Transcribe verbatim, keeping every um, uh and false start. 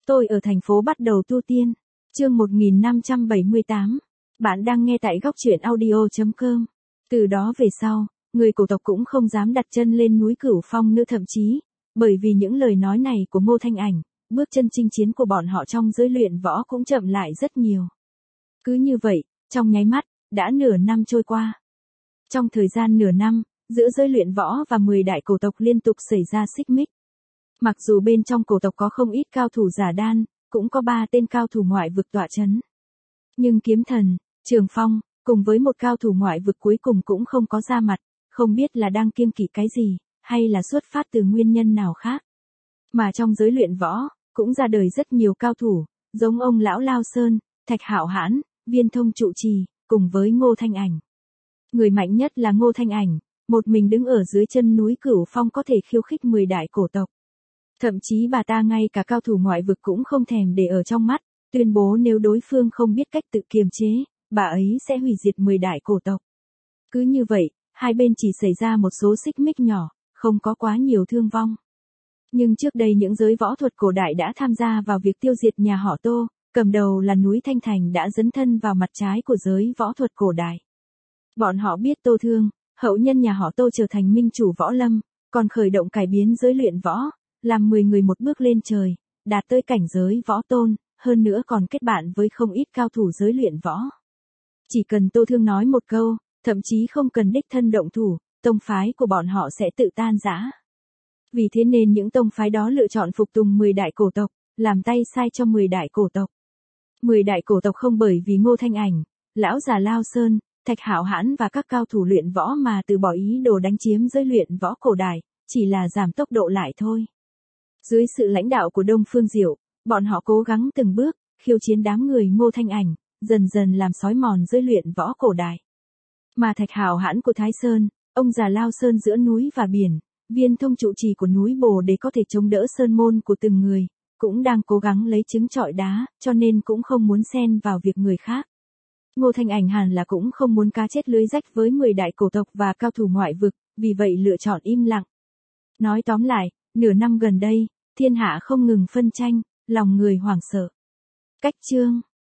Tôi ở thành phố bắt đầu tu tiên. Chương một nghìn năm trăm bảy mươi tám. Bạn đang nghe tại góc truyện audio chấm com. Từ đó về sau, người cổ tộc cũng không dám đặt chân lên núi Cửu Phong nữa, thậm chí, bởi vì những lời nói này của Ngô Thanh Ảnh, bước chân chinh chiến của bọn họ trong giới luyện võ cũng chậm lại rất nhiều. Cứ như vậy, trong nháy mắt, đã nửa năm trôi qua. Trong thời gian nửa năm, giữa giới luyện võ và mười đại cổ tộc liên tục xảy ra xích mích. Mặc dù bên trong cổ tộc có không ít cao thủ giả đan, cũng có ba tên cao thủ ngoại vực tọa chấn. Nhưng Kiếm Thần, Trường Phong, cùng với một cao thủ ngoại vực cuối cùng cũng không có ra mặt, không biết là đang kiêng kỵ cái gì, hay là xuất phát từ nguyên nhân nào khác. Mà trong giới luyện võ, cũng ra đời rất nhiều cao thủ, giống ông lão Lao Sơn, Thạch Hạo Hãn, Viên Thông Trụ Trì, cùng với Ngô Thanh Ảnh. Người mạnh nhất là Ngô Thanh Ảnh, một mình đứng ở dưới chân núi Cửu Phong có thể khiêu khích mười đại cổ tộc. Thậm chí bà ta ngay cả cao thủ ngoại vực cũng không thèm để ở trong mắt, tuyên bố nếu đối phương không biết cách tự kiềm chế, bà ấy sẽ hủy diệt mười đại cổ tộc. Cứ như vậy, hai bên chỉ xảy ra một số xích mích nhỏ, không có quá nhiều thương vong. Nhưng trước đây những giới võ thuật cổ đại đã tham gia vào việc tiêu diệt nhà họ Tô, cầm đầu là núi Thanh Thành đã dấn thân vào mặt trái của giới võ thuật cổ đại. Bọn họ biết Tô Thương, hậu nhân nhà họ Tô trở thành minh chủ võ lâm, còn khởi động cải biến giới luyện võ, làm mười người một bước lên trời, đạt tới cảnh giới võ tôn, hơn nữa còn kết bạn với không ít cao thủ giới luyện võ. Chỉ cần Tô Thương nói một câu, thậm chí không cần đích thân động thủ, tông phái của bọn họ sẽ tự tan rã. Vì thế nên những tông phái đó lựa chọn phục tùng mười đại cổ tộc, làm tay sai cho mười đại cổ tộc. mười đại cổ tộc không bởi vì Ngô Thanh Ảnh, lão già Lao Sơn, Thạch Hạo Hãn và các cao thủ luyện võ mà từ bỏ ý đồ đánh chiếm giới luyện võ cổ đại, chỉ là giảm tốc độ lại thôi. Dưới sự lãnh đạo của Đông Phương Diệu, bọn họ cố gắng từng bước, khiêu chiến đám người Ngô Thanh Ảnh, dần dần làm xói mòn giới luyện võ cổ đại. Mà Thạch Hạo Hãn của Thái Sơn, ông già Lao Sơn giữa núi và biển, Viên Thông Trụ Trì của núi Bồ để có thể chống đỡ sơn môn của từng người, cũng đang cố gắng lấy trứng trọi đá, cho nên cũng không muốn xen vào việc người khác. Ngô Thanh Ảnh hẳn là cũng không muốn cá chết lưới rách với mười đại cổ tộc và cao thủ ngoại vực, vì vậy lựa chọn im lặng. Nói tóm lại, nửa năm gần đây, thiên hạ không ngừng phân tranh, lòng người hoảng sợ. Cách chương